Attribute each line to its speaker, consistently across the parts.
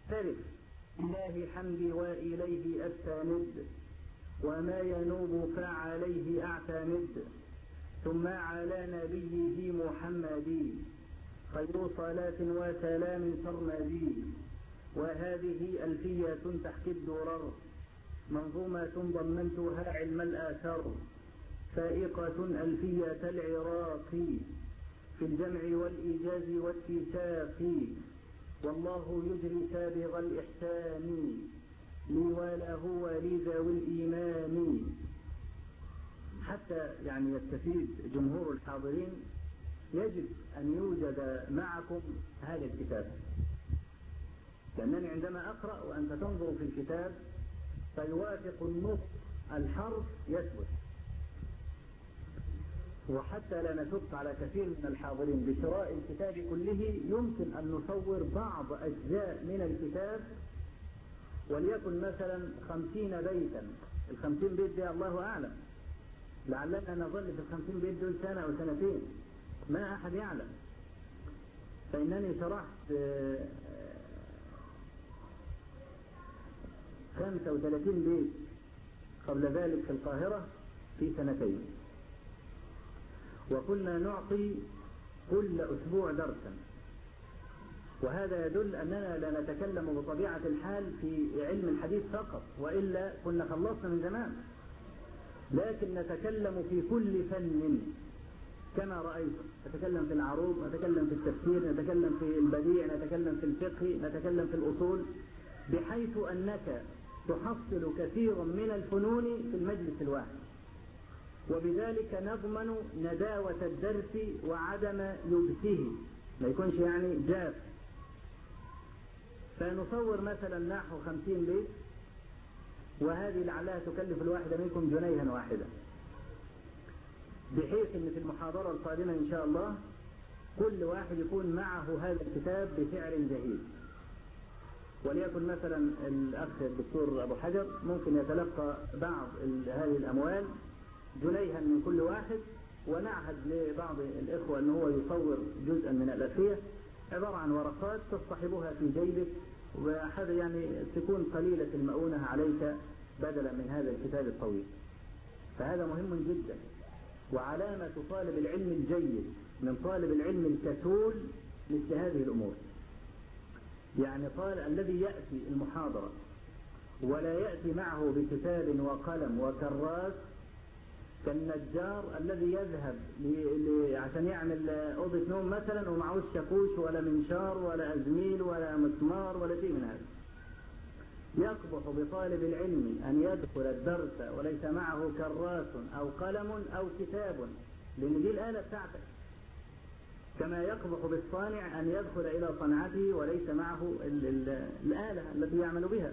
Speaker 1: أعترف إلهي حمدي وإليه أستند، وما ينوب فعليه أعتمد، ثم على نبيه محمد خير صلاة وسلام سرمدي. وهذه ألفية تحكي الدرر، منظومة ضمنتها علم الآثار، فائقة ألفية العراق في الجمع والإيجاز والاتساق. والله يجري سابغ الإحسان لي وله ولذوي الإيمان. حتى يعني يستفيد جمهور الحاضرين يجب أن يوجد معكم هذا الكتاب، لأنني عندما أقرأ وأنت تنظر في الكتاب فيوافق النص الحرف يثبت. وحتى لا نشق على كثير من الحاضرين بشراء الكتاب كله، يمكن أن نصور بعض أجزاء من الكتاب، وليكن مثلا 50 بيتا. 50 بيت دي الله أعلم، لعلنا نظل في 50 بيت دول سنة أو سنتين، ما أحد يعلم. فإنني شرحت 35 بيت قبل ذلك في القاهرة في سنتين، وكنا نعطي كل أسبوع درسا. وهذا يدل أننا لا نتكلم بطبيعة الحال في علم الحديث فقط، وإلا كنا خلصنا من زمان، لكن نتكلم في كل فن كما رأيت. نتكلم في العروض، نتكلم في التفسير، نتكلم في البديع، نتكلم في الفقه، نتكلم في الأصول، بحيث أنك تحصل كثيرا من الفنون في المجلس الواحد، وبذلك نضمن نداوة الدرس وعدم يبسه، ما يكونش يعني جاف. فنصور مثلا نحو 50 بيت، وهذه لعلها تكلف الواحدة منكم جنيها واحدة، بحيث ان في المحاضرة القادمة ان شاء الله كل واحد يكون معه هذا الكتاب بسعر جهيز. وليكن مثلا الأخ الدكتور أبو حجر ممكن يتلقى بعض هذه الأموال جنيها من كل واحد، ونعهد لبعض الإخوة أنه هو يصور جزءا من الألفية، عبارة عن ورقات تصطحبها في جيبك، وهذا يعني تكون قليلة المؤونة عليك بدلا من هذا الكتاب الطويل. فهذا مهم جدا، وعلامة طالب العلم الجيد من طالب العلم الكسول مثل هذه الأمور. يعني قال الذي يأتي المحاضرة ولا يأتي معه بكتاب وقلم وكراس كالنجار الذي يذهب عشان يعمل أوضة نوم مثلا ومعهوش شاكوش ولا منشار ولا أزميل ولا مسمار ولا شيء من هذا. يقبح بطالب العلم أن يدخل الدرس وليس معه كراس أو قلم أو كتاب، لأن دي الآلة بتاعتك. كما يقبح بالصانع أن يدخل إلى صنعته وليس معه الآلة التي يعمل بها.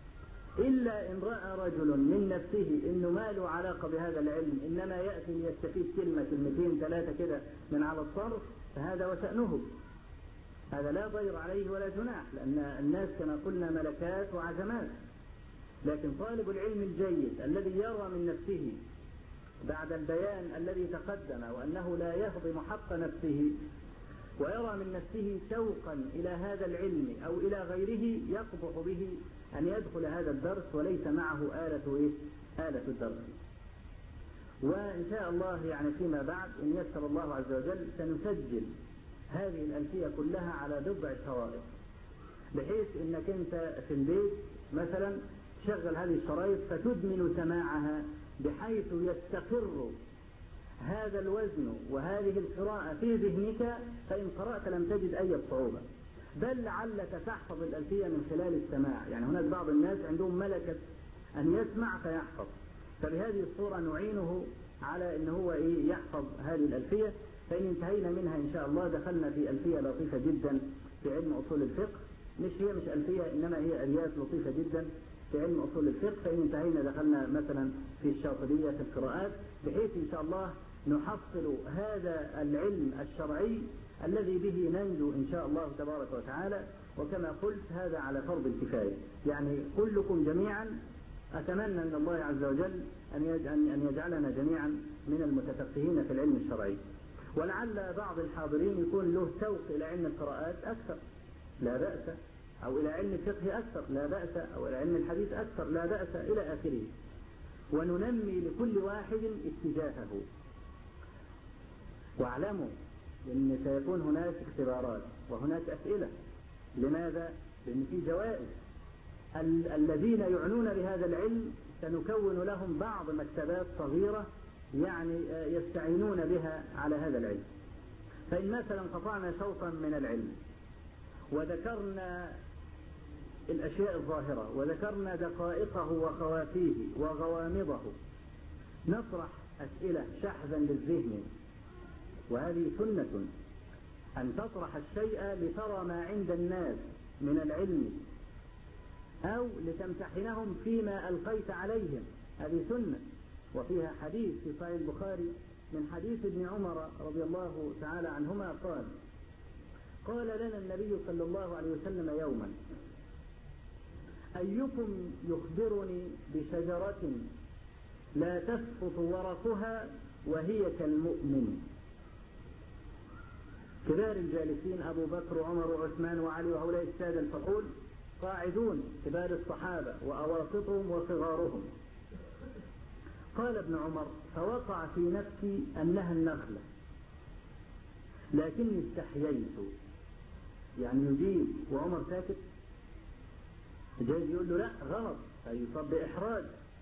Speaker 1: إلا إن رأى رجل من نفسه إنه ما له علاقة بهذا العلم، إنما يأتي ليستفيد كلمة كلمتين ثلاثة كده من على الصرف، فهذا وشأنه، هذا لا ضير عليه ولا جناح، لأن الناس كما قلنا ملكات وعزمات. لكن طالب العلم الجيد الذي يرى من نفسه بعد البيان الذي تقدم وأنه لا يهضم حق نفسه، ويرى من نفسه شوقا إلى هذا العلم أو إلى غيره، يقبح به أن يدخل هذا الدرس وليس معه آلة الدرس. وإن شاء الله يعني فيما بعد إن يسر الله عز وجل سنسجل هذه الألفية كلها على بضع شرائط، بحيث إنك أنت في البيت مثلا تشغل هذه الشرائط فتدمن سماعها، بحيث يستقر هذا الوزن وهذه القراءة في ذهنك، فإن قرأت لم تجد أي صعوبة، بل لعلك تحفظ الألفية من خلال السماع. يعني هناك بعض الناس عندهم ملكة أن يسمع فيحفظ، فبهذه الصورة نعينه على أنه هو يحفظ هذه الألفية. فإن انتهينا منها إن شاء الله دخلنا في ألفية لطيفة جدا في علم أصول الفقه، مش ألفية إنما هي أليات لطيفة جدا في علم أصول الفقه. فإن انتهينا دخلنا مثلا في الشاطبية في القراءات، بحيث إن شاء الله نحصل هذا العلم الشرعي الذي به ننجو إن شاء الله تبارك وتعالى. وكما قلت هذا على فرض الكفاية، يعني كلكم جميعا أتمنى من الله عز وجل أن يجعلنا جميعا من المتفقهين في العلم الشرعي. ولعل بعض الحاضرين يكون له شوق إلى علم القراءات أكثر، لا بأس، أو إلى علم الفقه أكثر لا بأس، أو إلى علم الحديث أكثر لا بأس إلى آخره. وننمي لكل واحد اتجاهه. واعلموا أن سيكون هناك اختبارات وهناك أسئلة. لماذا؟ لأن في جوائز. الذين يعنون بهذا العلم سنكون لهم بعض مكتبات صغيرة يعني يستعينون بها على هذا العلم. فإن مثلا قطعنا شوطا من العلم وذكرنا الأشياء الظاهرة وذكرنا دقائقه وخوافيه وغوامضه، نطرح أسئلة شحذا للذهن. وهذه سنة، أن تطرح الشيء لترى ما عند الناس من العلم أو لتمتحنهم فيما ألقيت عليهم. هذه سنة. وفيها حديث في صحيح البخاري من حديث ابن عمر رضي الله تعالى عنهما قال لنا النبي صلى الله عليه وسلم يوما: أيكم يخبرني بشجرة لا تسقط ورقها وهي كالمؤمن؟ كبار الجالسين أبو بكر وعمر وعثمان وعلي وهؤلاء السادة الفحول قاعدون، كبار الصحابة وأواسطهم وصغارهم. قال ابن عمر: فوقع في نفسي أنها النخلة، لكني استحييت. يعني يجيب وعمر ساكت، جاي يقول له لا غلط، فيصاب بإحراج.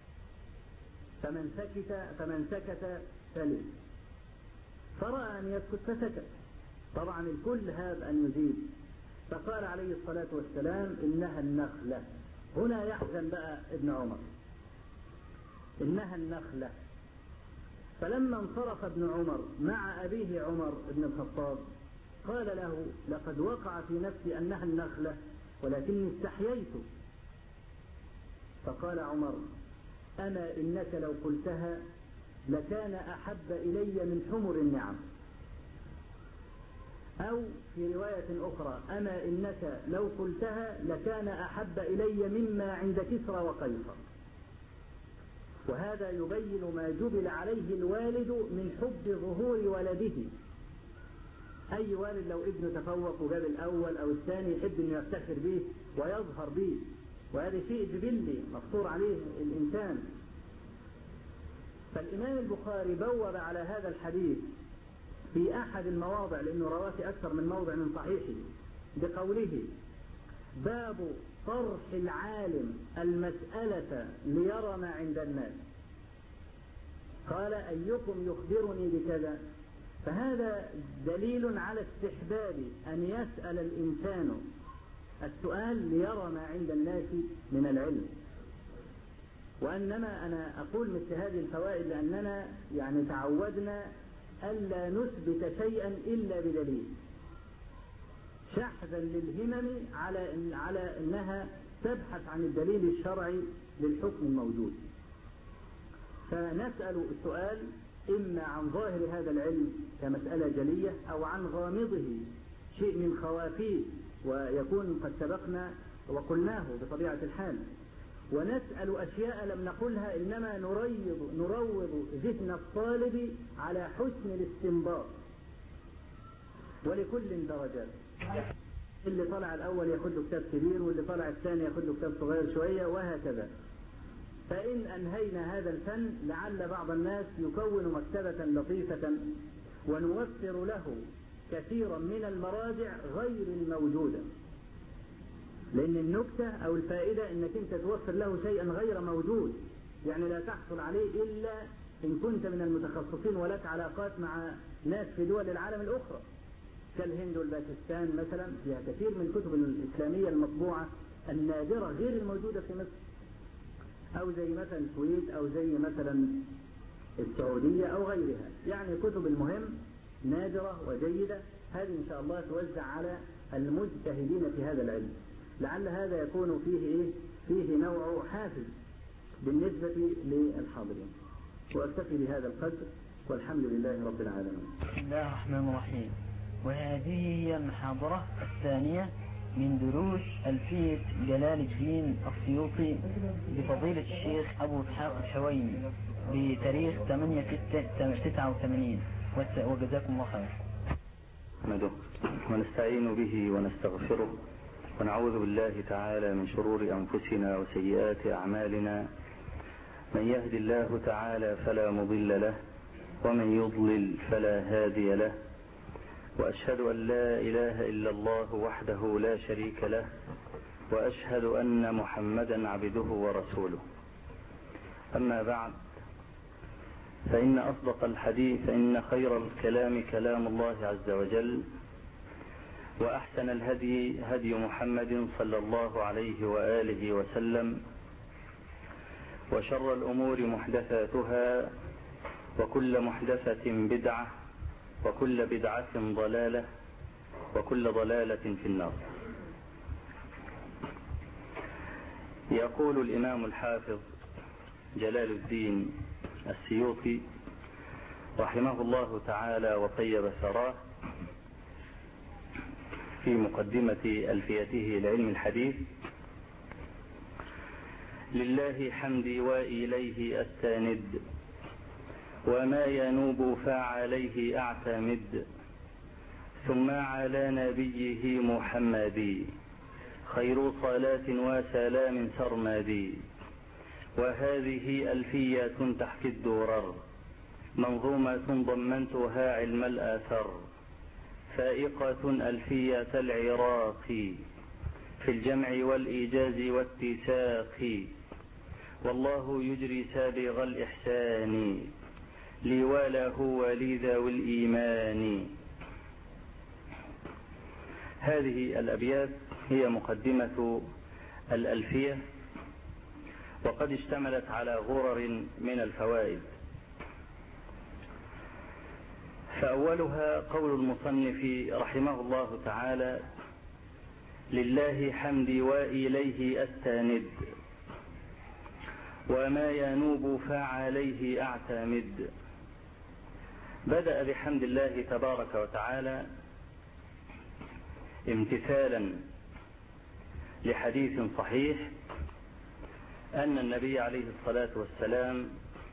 Speaker 1: فمن سكت سلم. فرأى أن يسكت فسكت. طبعا الكل هاب أن يجيب. فقال عليه الصلاة والسلام: إنها النخلة. هنا يحزن بقى ابن عمر، إنها النخلة. فلما انصرف ابن عمر مع أبيه عمر بن الخطاب قال له: لقد وقع في نفسي أنها النخلة ولكني استحييت. فقال عمر: أما إنك لو قلتها لكان أحب إلي من حمر النعم. أو في رواية أخرى: أما إنك لو قلتها لكان أحب إلي مما عند كسرى وقيصر. وهذا يبين ما جبل عليه الوالد من حب ظهور ولده. أي والد لو ابنه تفوق وجاب الأول أو الثاني يحب أن يفتخر به ويظهر به، وهذا شيء جبلي مفطور عليه الإنسان. فالإمام البخاري بوب على هذا الحديث في أحد المواضع، لأنه رواه في أكثر من موضع من صحيحه، بقوله: باب طرح العالم المسألة ليرى ما عند الناس. قال: أيكم يخبرني بكذا؟ فهذا دليل على استحباب أن يسأل الإنسان السؤال ليرى ما عند الناس من العلم. وأنما أنا أقول مثل هذه الفوائد لأننا يعني تعودنا ألا نثبت شيئا إلا بدليل، شحذا للهمم على أنها تبحث عن الدليل الشرعي للحكم الموجود. فنسأل السؤال إما عن ظاهر هذا العلم كمسألة جلية، أو عن غامضه شيء من خوافيه ويكون قد سبقنا وقلناه بطبيعة الحال. ونسأل أشياء لم نقلها، إنما نروض ذهن الطالب على حسن الاستنباط. ولكل درجات، اللي طلع الأول ياخد له كتاب كبير، واللي طلع الثاني ياخد له كتاب صغير شوية، وهكذا. فإن أنهينا هذا الفن لعل بعض الناس يكون مكتبة لطيفة ونوفر له كثيرا من المراجع غير الموجودة. لأن النكتة أو الفائدة أنك أنت توفر له شيئا غير موجود، يعني لا تحصل عليه إلا إن كنت من المتخصصين ولك علاقات مع ناس في دول العالم الأخرى كالهند والباكستان مثلا، فيها كثير من الكتب الإسلامية المطبوعة النادرة غير الموجودة في مصر، أو زي مثلا الكويت، أو زي مثلا السعودية أو غيرها. يعني كتب المهم نادرة وجيدة، هذه إن شاء الله توزع على المجتهدين في هذا العلم، لعل هذا يكون فيه نوع حافز بالنسبة للحاضرين. وأكتفي بهذا القدر، والحمد لله رب العالمين.
Speaker 2: بسم الله الرحمن الرحيم. وهذه هي المحاضرة الثانية من دروس ألفية جلال الدين السيوطي بفضيلة الشيخ أبو إسحاق الحويني بتاريخ 8/6/89، وجزاكم الله خير.
Speaker 3: نحمده ونستعين به ونستغفره ونعوذ بالله تعالى من شرور أنفسنا وسيئات أعمالنا، من يهد الله تعالى فلا مضل له ومن يضلل فلا هادي له، وأشهد أن لا إله إلا الله وحده لا شريك له، وأشهد أن محمدا عبده ورسوله. أما بعد، فإن أصدق الحديث إن خير الكلام كلام الله عز وجل، وأحسن الهدي هدي محمد صلى الله عليه وآله وسلم، وشر الأمور محدثاتها، وكل محدثة بدعة، وكل بدعة ضلالة، وكل ضلالة في النار. يقول الإمام الحافظ جلال الدين السيوطي رحمه الله تعالى وطيب ثراه في مقدمة ألفيته لعلم الحديث: لله حمدي وإليه أستند، وما ينوب فعليه أعتمد، ثم على نبيه محمد خير صلاة وسلام سرمدي. وهذه ألفية تحكي الدرر، منظومة ضمنتها علم الآثر، فائقة ألفية العراق في الجمع والإيجاز والاتساق، والله يجري سابغ الإحسان لي وله ولي ذوي الإيمان. هذه الأبيات هي مقدمة الألفية، وقد اشتملت على غرر من الفوائد. فأولها قول المصنف رحمه الله تعالى: لله حمدي وإليه أستند، وما ينوب فعليه أعتمد. بدأ بحمد الله تبارك وتعالى امتثالا لحديث صحيح أن النبي عليه الصلاة والسلام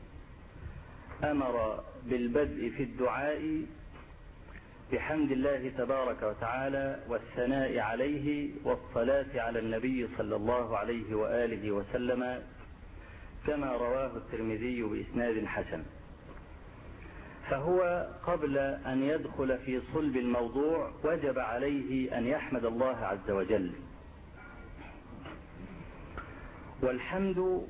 Speaker 3: أمر بالبدء في الدعاء بحمد الله تبارك وتعالى والثناء عليه والصلاة على النبي صلى الله عليه وآله وسلم، كما رواه الترمذي بإسناد حسن. فهو قبل أن يدخل في صلب الموضوع وجب عليه أن يحمد الله عز وجل. والحمد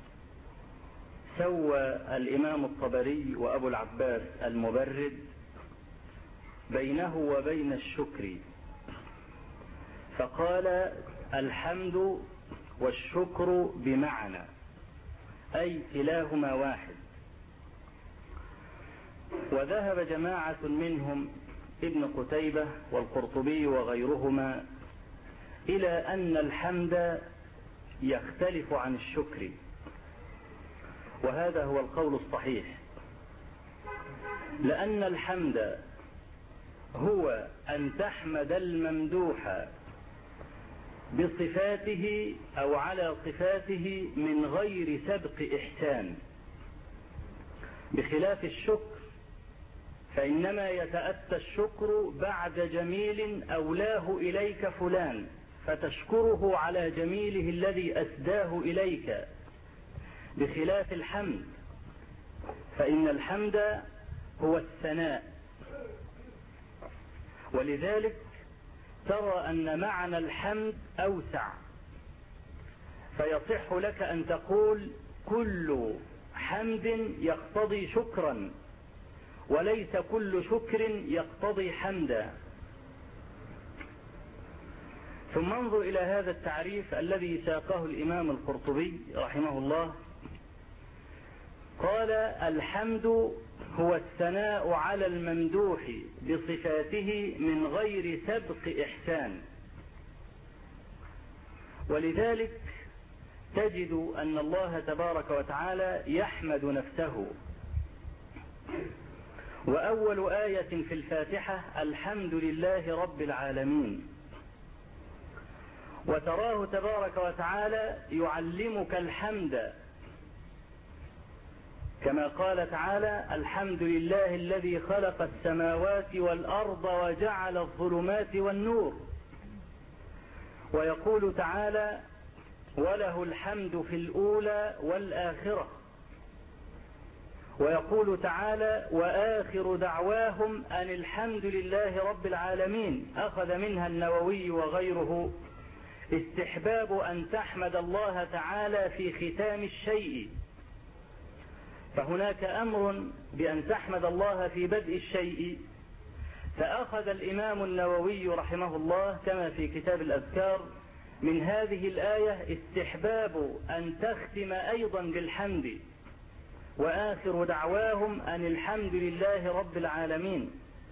Speaker 3: سوى الإمام الطبري وأبو العباس المبرد بينه وبين الشكر، فقال: الحمد والشكر بمعنى، أي كلاهما واحد. وذهب جماعة منهم ابن قتيبة والقرطبي وغيرهما إلى أن الحمد يختلف عن الشكر، وهذا هو القول الصحيح، لأن الحمد هو أن تحمد الممدوح بصفاته أو على صفاته من غير سبق إحسان، بخلاف الشكر فإنما يتأتى الشكر بعد جميل أولاه إليك فلان فتشكره على جميله الذي أسداه إليك، بخلاف الحمد فإن الحمد هو الثناء. ولذلك ترى أن معنى الحمد أوسع، فيصح لك أن تقول: كل حمد يقتضي شكرا، وليس كل شكر يقتضي حمدا. ثم انظر إلى هذا التعريف الذي ساقه الإمام القرطبي رحمه الله. قال: الحمد هو الثناء على الممدوح بصفاته من غير سبق إحسان. ولذلك تجد أن الله تبارك وتعالى يحمد نفسه، وأول آية في الفاتحة: الحمد لله رب العالمين. وتراه تبارك وتعالى يعلمك الحمد، كما قال تعالى: الحمد لله الذي خلق السماوات والأرض وجعل الظلمات والنور. ويقول تعالى: وله الحمد في الأولى والآخرة. ويقول تعالى: وآخر دعواهم أن الحمد لله رب العالمين. أخذ منها النووي وغيره استحباب أن تحمد الله تعالى في ختام الشيء، فهناك أمر بأن تحمد الله في بدء الشيء. فأخذ الإمام النووي رحمه الله كما في كتاب الأذكار من هذه الآية استحباب أن تختم أيضا بالحمد: وآخر دعواهم أن الحمد لله رب العالمين.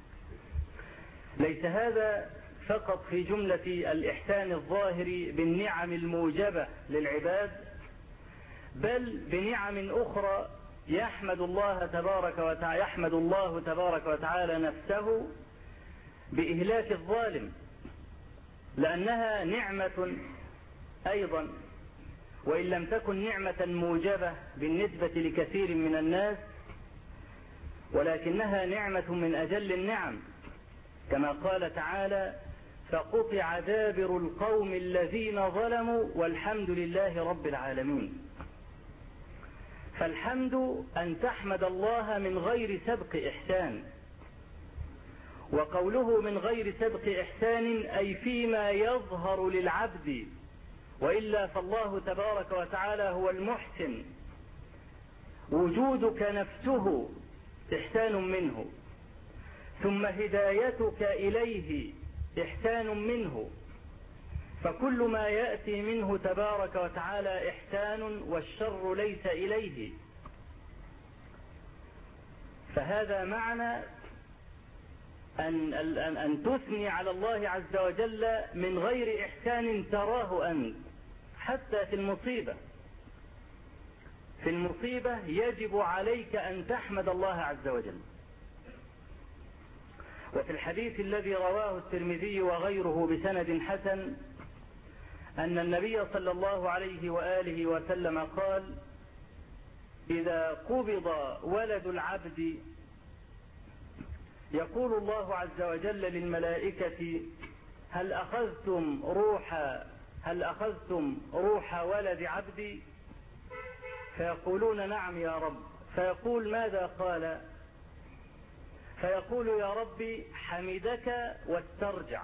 Speaker 3: ليس هذا فقط في جملة الإحسان الظاهر بالنعم الموجبة للعباد، بل بنعم أخرى يحمد الله تبارك وتعالى نفسه بإهلاك الظالم، لأنها نعمة أيضا، وإن لم تكن نعمة موجبة بالنسبة لكثير من الناس، ولكنها نعمة من أجل النعم، كما قال تعالى: فقطع دابر القوم الذين ظلموا والحمد لله رب العالمين. فالحمد أن تحمد الله من غير سبق إحسان، وقوله من غير سبق إحسان أي فيما يظهر للعبد، وإلا فالله تبارك وتعالى هو المحسن. وجودك نفسه إحسان منه، ثم هدايتك إليه إحسان منه، فكل ما يأتي منه تبارك وتعالى إحسان، والشر ليس إليه. فهذا معنى أن تثني على الله عز وجل من غير إحسان تراه أنت. حتى في المصيبة يجب عليك أن تحمد الله عز وجل. وفي الحديث الذي رواه الترمذي وغيره بسند حسن أن النبي صلى الله عليه وآله وسلم قال: إذا قبض ولد العبد يقول الله عز وجل للملائكة: هل أخذتم روح ولد عبدي؟ فيقولون: نعم يا رب. فيقول: ماذا قال؟ فيقول: يا ربي حمدك واسترجع،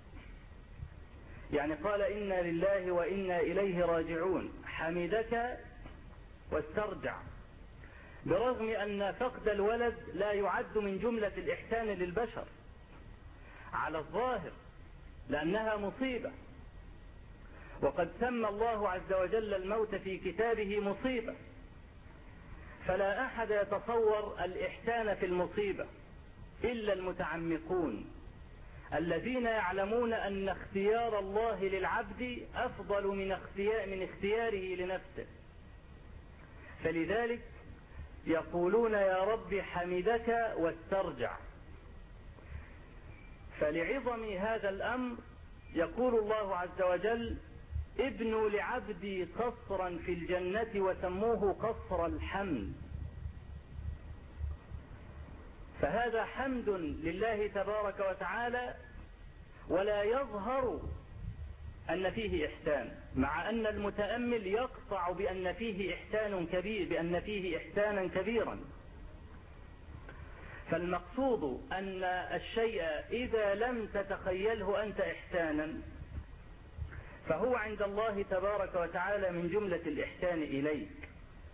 Speaker 3: يعني قال: إنا لله وإنا إليه راجعون. حمدك واسترجع، برغم أن فقد الولد لا يعد من جملة الإحسان للبشر على الظاهر، لأنها مصيبة، وقد سمى الله عز وجل الموت في كتابه مصيبة، فلا أحد يتصور الإحسان في المصيبة إلا المتعمقون الذين يعلمون أن اختيار الله للعبد أفضل من اختياره لنفسه، فلذلك يقولون: يا رب حمدك واسترجع. فلعظم هذا الأمر يقول الله عز وجل: ابنوا لعبدي قصرا في الجنة وسموه قصر الحمد. فهذا حمد لله تبارك وتعالى، ولا يظهر أن فيه إحسان، مع أن المتأمل يقطع بأن فيه إحسانا كبيرا. فالمقصود أن الشيء إذا لم تتخيله أنت إحسانا فهو عند الله تبارك وتعالى من جملة الإحسان إليك.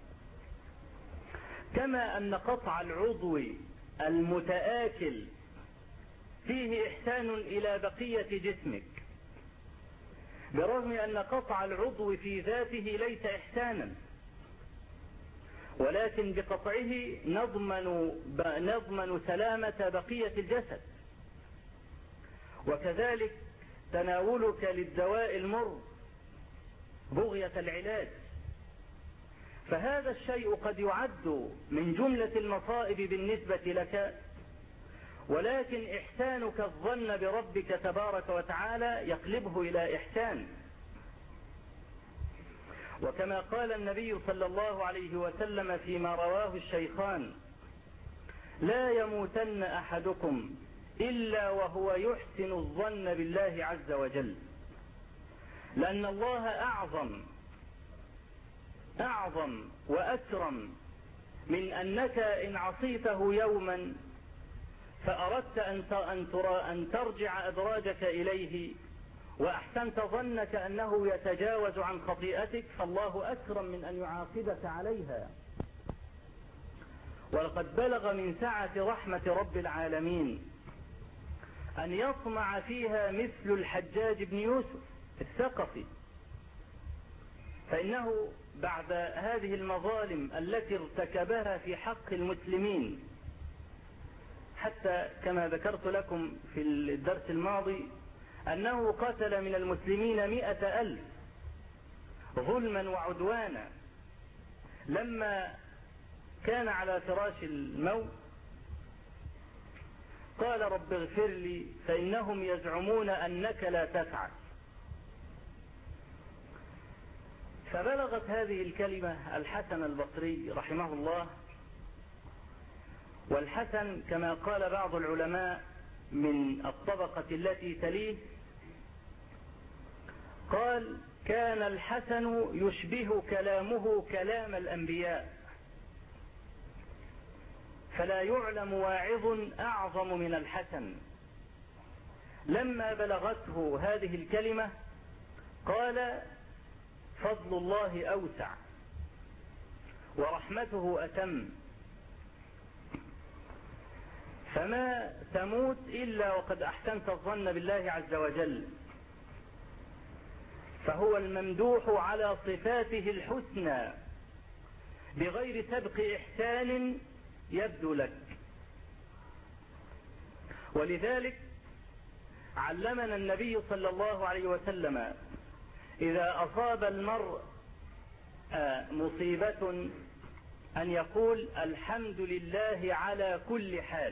Speaker 3: كما أن قطع العضو المتآكل فيه إحسان إلى بقية جسمك، برغم أن قطع العضو في ذاته ليس إحسانا، ولكن بقطعه نضمن سلامة بقية الجسد. وكذلك تناولك للدواء المر بغية العلاج، فهذا الشيء قد يعد من جملة المصائب بالنسبة لك، ولكن إحسانك الظن بربك تبارك وتعالى يقلبه إلى إحسان. وكما قال النبي صلى الله عليه وسلم فيما رواه الشيخان: لا يموتن أحدكم إلا وهو يحسن الظن بالله عز وجل. لأن الله أعظم وأكرم من أنك إن عصيته يوما فأردت أن ترجع أدراجك إليه وأحسنت ظنك أنه يتجاوز عن خطيئتك، فالله أكرم من أن يعاقبك عليها. ولقد بلغ من سعة رحمة رب العالمين أن يطمع فيها مثل الحجاج بن يوسف الثقفي، فإنه بعد هذه المظالم التي ارتكبها في حق المسلمين، حتى كما ذكرت لكم في الدرس الماضي أنه قتل من المسلمين 100,000 ظلما وعدوانا، لما كان على فراش الموت قال رب اغفر لي فإنهم يزعمون أنك لا تفعل. فبلغت هذه الكلمة الحسن البصري رحمه الله، والحسن كما قال بعض العلماء من الطبقة التي تليه، قال كان الحسن يشبه كلامه كلام الأنبياء، فلا يعلم واعظ أعظم من الحسن. لما بلغته هذه الكلمة قال فضل الله أوسع ورحمته أتم، فما تموت إلا وقد أحسنت الظن بالله عز وجل، فهو الممدوح على صفاته الحسنى بغير سبق إحسان يبدو لك. ولذلك علمنا النبي صلى الله عليه وسلم إذا أصاب المرء مصيبة أن يقول الحمد لله على كل حال.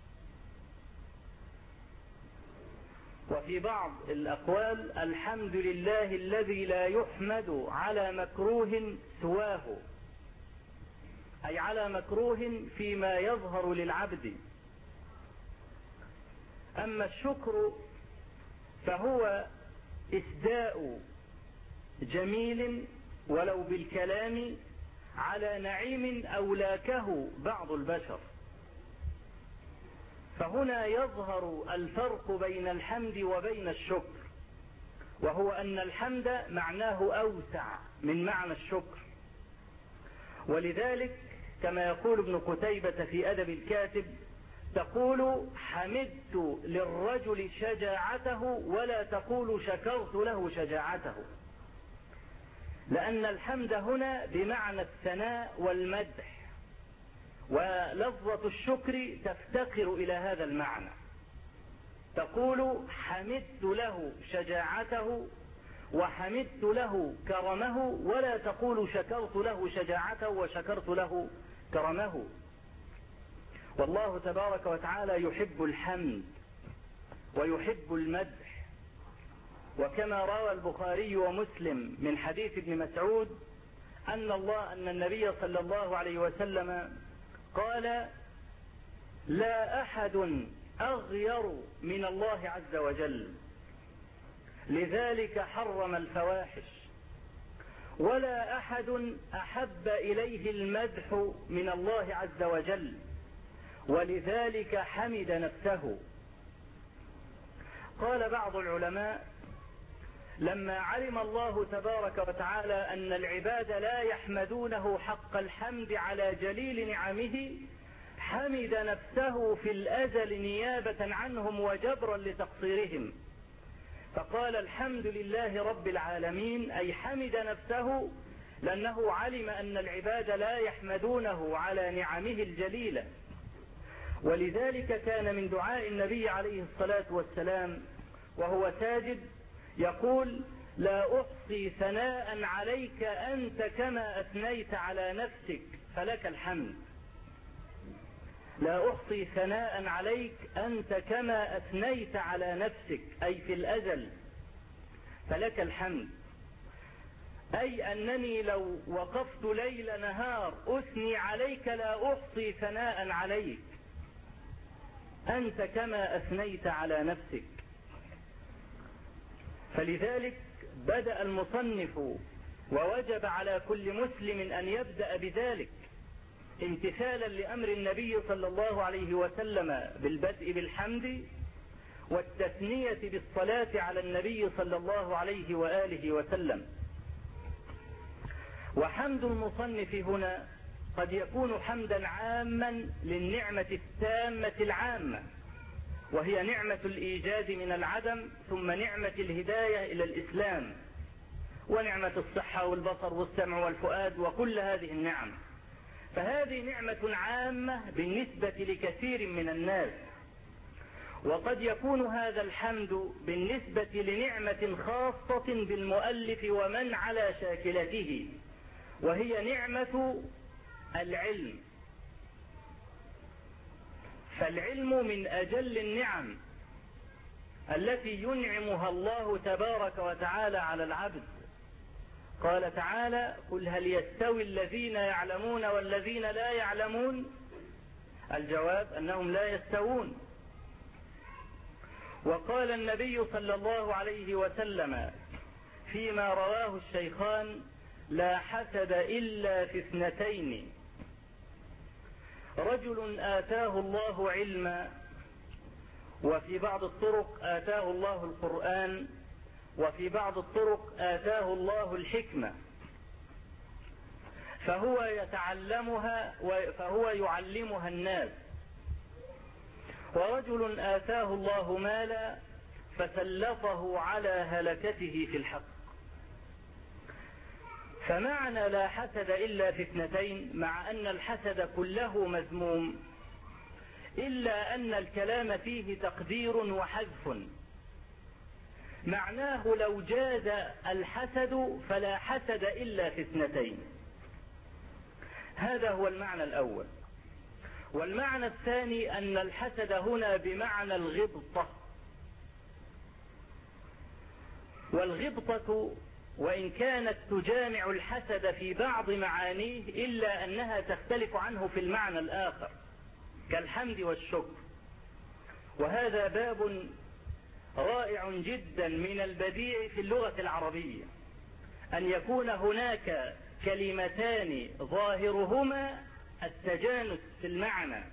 Speaker 3: وفي بعض الأقوال الحمد لله الذي لا يحمد على مكروه سواه، أي على مكروه فيما يظهر للعبد. أما الشكر فهو إسداء جميل ولو بالكلام على نعيم أولاكه بعض البشر. فهنا يظهر الفرق بين الحمد وبين الشكر، وهو أن الحمد معناه أوسع من معنى الشكر. ولذلك كما يقول ابن قتيبة في أدب الكاتب تقول حمدت للرجل شجاعته ولا تقول شكرت له شجاعته، لأن الحمد هنا بمعنى الثناء والمدح، ولفظة الشكر تفتقر إلى هذا المعنى. تقول حمدت له شجاعته وحمدت له كرمه، ولا تقول شكرت له شجاعته وشكرت له كرمه. والله تبارك وتعالى يحب الحمد ويحب المدح. وكما روى البخاري ومسلم من حديث ابن مسعود أن النبي صلى الله عليه وسلم قال لا أحد أغير من الله عز وجل، لذلك حرم الفواحش، ولا أحد أحب إليه المدح من الله عز وجل، ولذلك حمد نفسه. قال بعض العلماء لما علم الله تبارك وتعالى أن العباد لا يحمدونه حق الحمد على جليل نعمه، حمد نفسه في الأزل نيابة عنهم وجبرا لتقصيرهم، فقال الحمد لله رب العالمين، أي حمد نفسه لأنه علم أن العباد لا يحمدونه على نعمه الجليلة. ولذلك كان من دعاء النبي عليه الصلاة والسلام وهو ساجد يقول لا أحصي ثناء عليك أنت كما أثنيت على نفسك فلك الحمد. لا أحصي ثناء عليك أنت كما أثنيت على نفسك، أي في الأزل، فلك الحمد. أي أنني لو وقفت ليل نهار أثني عليك لا أحصي ثناء عليك، أنت كما أثنيت على نفسك. فلذلك بدأ المصنف ووجب على كل مسلم أن يبدأ بذلك امتثالا لأمر النبي صلى الله عليه وسلم بالبدء بالحمد والتثنية بالصلاة على النبي صلى الله عليه وآله وسلم. وحمد المصنف هنا قد يكون حمدا عاما للنعمة التامة العامة، وهي نعمة الإيجاد من العدم، ثم نعمة الهداية إلى الإسلام، ونعمة الصحة والبصر والسمع والفؤاد وكل هذه النعم. فهذه نعمة عامة بالنسبة لكثير من الناس. وقد يكون هذا الحمد بالنسبة لنعمة خاصة بالمؤلف ومن على شاكلته، وهي نعمة العلم. فالعلم من أجل النعم التي ينعمها الله تبارك وتعالى على العبد. قال تعالى: قل هل يستوي الذين يعلمون والذين لا يعلمون؟ الجواب أنهم لا يستوون. وقال النبي صلى الله عليه وسلم فيما رواه الشيخان: لا حسد إلا في اثنتين: رجل آتاه الله علما، وفي بعض الطرق آتاه الله القرآن، وفي بعض الطرق آتاه الله الحكمة، فهو يعلمها الناس. ورجل آتاه الله مالا فسلطه على هلكته في الحق. فمعنى لا حسد إلا في اثنتين، مع أن الحسد كله مذموم، إلا أن الكلام فيه تقدير وحذف. معناه لو جاز الحسد فلا حسد إلا في اثنتين. هذا هو المعنى الأول. والمعنى الثاني أن الحسد هنا بمعنى الغبطة. والغبطة وإن كانت تجامع الحسد في بعض معانيه إلا أنها تختلف عنه في المعنى الآخر كالحمد والشكر. وهذا باب رائع جدا من البديع في اللغة العربية، أن يكون هناك كلمتان ظاهرهما التجانس في المعنى،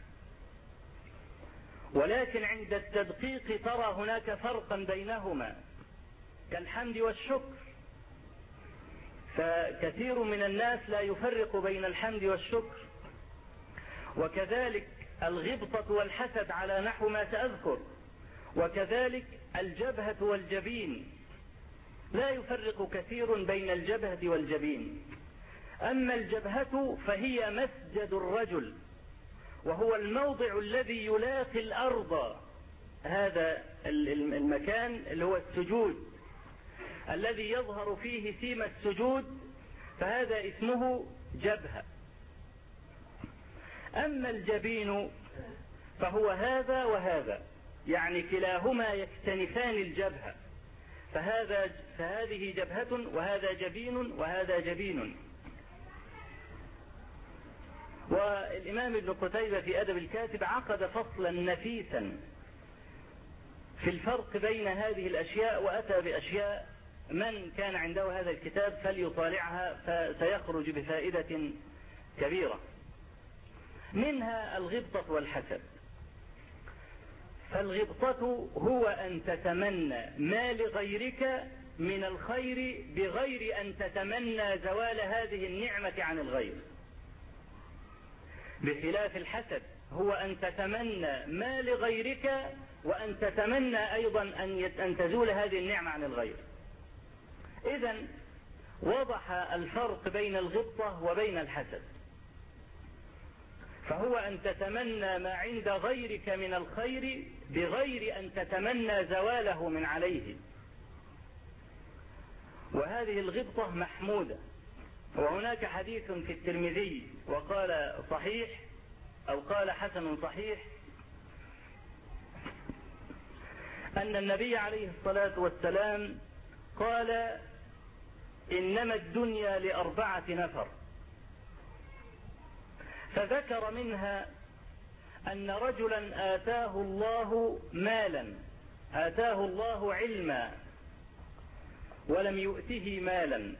Speaker 3: ولكن عند التدقيق ترى هناك فرقا بينهما كالحمد والشكر. فكثير من الناس لا يفرق بين الحمد والشكر. وكذلك الغبطة والحسد على نحو ما سأذكر. وكذلك الجبهة والجبين، لا يفرق كثير بين الجبهة والجبين. أما الجبهة فهي مسجد الرجل، وهو الموضع الذي يلاقي الأرض، هذا المكان اللي هو السجود الذي يظهر فيه سيم السجود، فهذا اسمه جبهة. أما الجبين فهو هذا وهذا، يعني كلاهما يكتنفان الجبهة، فهذه جبهة وهذا جبين وهذا جبين. والإمام ابن قتيبة في أدب الكاتب عقد فصلا نفيسا في الفرق بين هذه الأشياء، وأتى بأشياء من كان عنده هذا الكتاب فليطالعها فسيخرج بفائدة كبيرة. منها الغبطة والحسد. فالغبطة هو أن تتمنى ما لغيرك من الخير بغير أن تتمنى زوال هذه النعمة عن الغير، بخلاف الحسد هو أن تتمنى ما لغيرك وأن تتمنى أيضا أن تزول هذه النعمة عن الغير. إذن وضح الفرق بين الغبطة وبين الحسد. فهو أن تتمنى ما عند غيرك من الخير بغير أن تتمنى زواله من عليه، وهذه الغبطة محمودة. وهناك حديث في الترمذي وقال صحيح أو قال حسن صحيح أن النبي عليه الصلاة والسلام قال: إنما الدنيا ل4 نفر. فذكر منها أن رجلا آتاه الله مالا، آتاه الله علما، ولم يؤته مالا،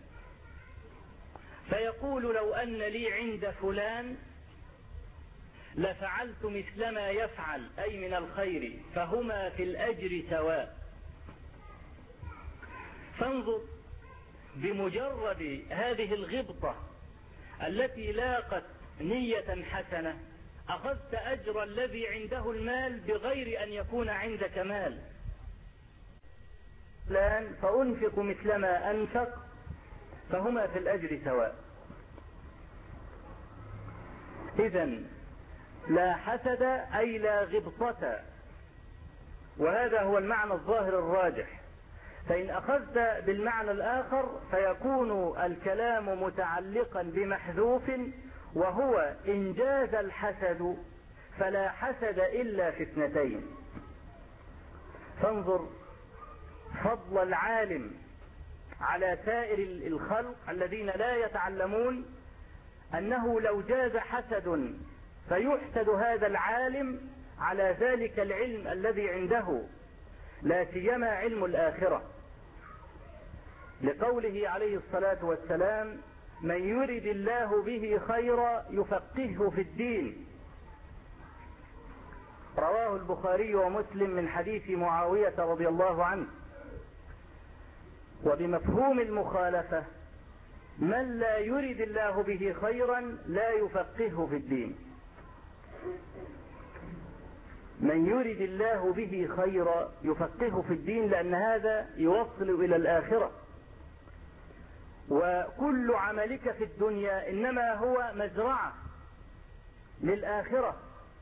Speaker 3: فيقول لو أن لي عند فلان لفعلت مثل ما يفعل، أي من الخير، فهما في الأجر سواء. فانظر، بمجرد هذه الغبطة التي لاقت نية حسنة أخذت أجر الذي عنده المال بغير أن يكون عندك مال. فأنفق مثل ما أنفق فهما في الأجر سواء. إذن لا حسد أي لا غبطة، وهذا هو المعنى الظاهر الراجح. فإن أخذت بالمعنى الآخر فيكون الكلام متعلقا بمحذوف، وهو إن جاز الحسد فلا حسد إلا في اثنتين. فانظر فضل العالم على سائر الخلق الذين لا يتعلمون، أنه لو جاز حسد فيحسد هذا العالم على ذلك العلم الذي عنده، لا سيما علم الآخرة، لقوله عليه الصلاة والسلام: من يرد الله به خيرا يفقهه في الدين. رواه البخاري ومسلم من حديث معاوية رضي الله عنه. وبمفهوم المخالفة من لا يرد الله به خيرا لا يفقهه في الدين. من يرد الله به خيرا يفقهه في الدين، لأن هذا يوصل إلى الآخرة. وكل عملك في الدنيا إنما هو مزرعة للآخرة،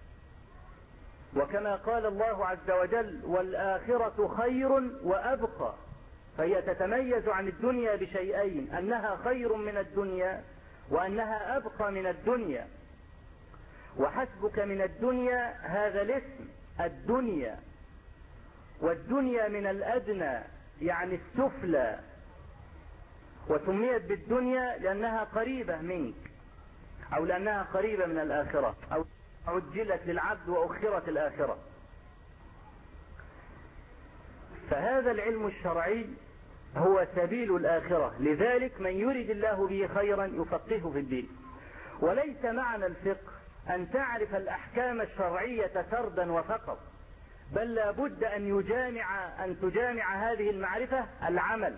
Speaker 3: وكما قال الله عز وجل: والآخرة خير وأبقى. فهي تتميز عن الدنيا بشيئين: أنها خير من الدنيا، وأنها أبقى من الدنيا. وحسبك من الدنيا هذا الاسم الدنيا، والدنيا من الأدنى يعني السفلى، وسميت بالدنيا لأنها قريبة منك، أو لأنها قريبة من الآخرة، أو عجلت للعبد وأخرت الآخرة. فهذا العلم الشرعي هو سبيل الآخرة، لذلك من يرد الله به خيرا يفقهه في الدين. وليس معنى الفقه أن تعرف الأحكام الشرعية سردا وفقط، بل لا بد أن تجامع هذه المعرفة العمل،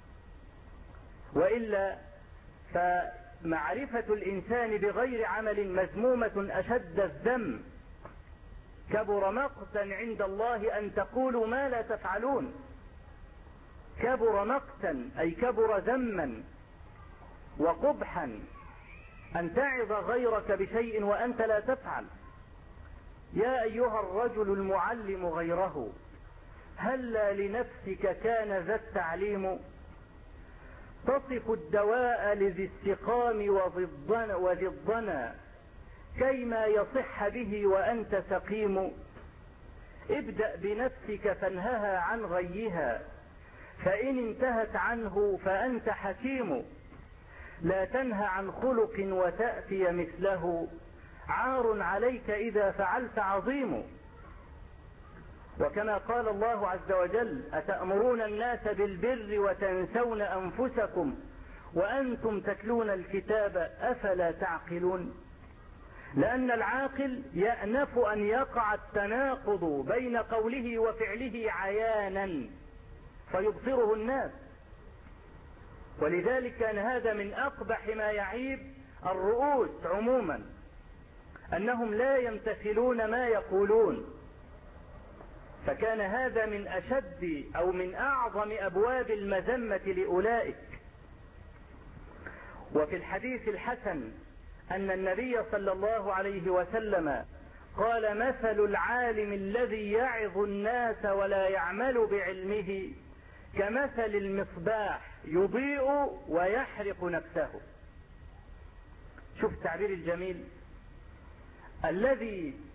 Speaker 3: وإلا فمعرفة الإنسان بغير عمل مذمومة أشد الذم. كبر مقتا عند الله أن تقولوا ما لا تفعلون. كبر مقتا أي كبر ذما وقبحا أن تعظ غيرك بشيء وأنت لا تفعل. يا أيها الرجل المعلم غيره، هلا لنفسك كان ذا التعليم. تصف الدواء لذي السقام وذي الضنا، كيما يصح به وأنت سقيم. ابدأ بنفسك فانهها عن غيها، فإن انتهت عنه فأنت حكيم. لا تنهى عن خلق وتأتي مثله، عار عليك إذا فعلت عظيم. وكما قال الله عز وجل: أتأمرون الناس بالبر وتنسون أنفسكم وأنتم تتلون الكتاب أفلا تعقلون. لأن العاقل يأنف أن يقع التناقض بين قوله وفعله عيانا فيبصره الناس. ولذلك كان هذا من أقبح ما يعيب الرؤوس عموما، أنهم لا يمتثلون ما يقولون. فكان هذا من أشد أو من أعظم أبواب المذمة لأولئك. وفي الحديث الحسن أن النبي صلى الله عليه وسلم قال: مثل العالم الذي يعظ الناس ولا يعمل بعلمه كمثل المصباح يضيء ويحرق نفسه. شوف التعبير الجميل. الذي